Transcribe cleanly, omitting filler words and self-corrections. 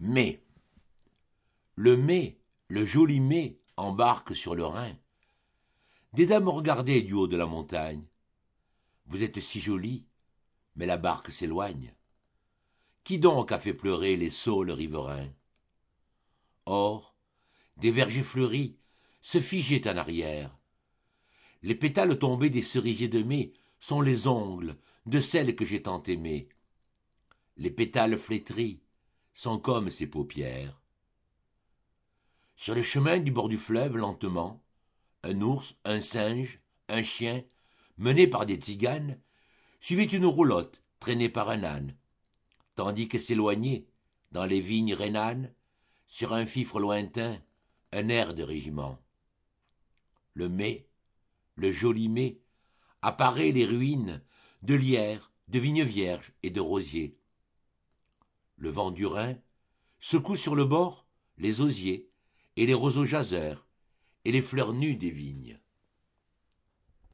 Mai. Le mai, le joli mai, embarque sur le Rhin. Des dames regardaient du haut de la montagne. Vous êtes si jolie, mais la barque s'éloigne. Qui donc a fait pleurer les saules riverains? Or, des vergers fleuris se figeaient en arrière. Les pétales tombés des cerisiers de mai sont les ongles de celle que j'ai tant aimée. Les pétales flétris sont comme ses paupières. Sur le chemin du bord du fleuve, lentement, un ours, un singe, un chien, menés par des tziganes, suivaient une roulotte traînée par un âne, tandis que s'éloignait, dans les vignes rhénanes, sur un fifre lointain, un air de régiment. Le mai, le joli mai, apparaît les ruines de lierres, de vignes vierges et de rosiers. Le vent du Rhin secoue sur le bord les osiers et les roseaux jaseurs et les fleurs nues des vignes.